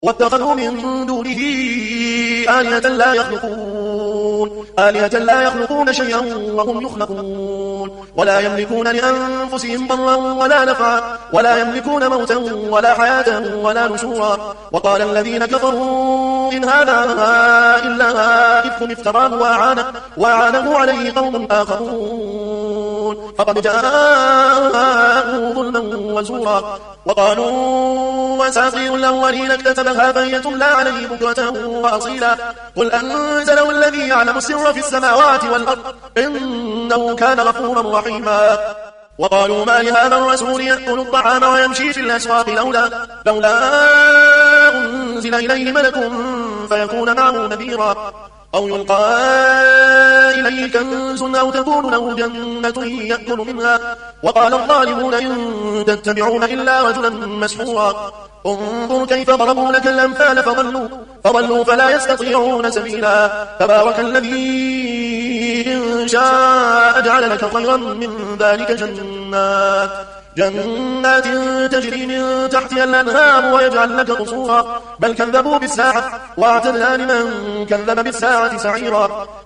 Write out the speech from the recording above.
واتخذوا من دونه آلهة لا يخلقون شيئا وهم يخلقون ولا يملكون لأنفسهم ضرا ولا نفعا ولا يملكون موتا ولا حياة ولا نشورا. وقال الذين كفروا إن هذا إلا إفك افتراه وأعانه عليه قوم آخرون فقد جاءوا ظلما وزورا. وقالوا أساطير الأولين اكتتبها فهي تملى عليه بكرة وأصيلا. قل أنزله الذي يعلم السر في السماوات والأرض إنه كان غفورا رحيما. وقالوا ما لهذا الرسول يأكل الطعام ويمشي في الأسواق لولا أنزل إليه ملك فيكون معه نذيرا أو يلقى إليه كنز أو تكون له جنة يأكل منها. وقال الظالمون إن تتبعون إلا رجلا مسحورا. انظر كيف ضربوا لك الأمثال فضلوا فلا يستطيعون سبيلا. تبارك الذي إن شاء جعل لك خيرا من ذلك جنات تجري من تحتها الأنهار ويجعل لك قصورا بل كذبوا بالساعة وأعتدنا لمن كذب بالساعة سعيرا.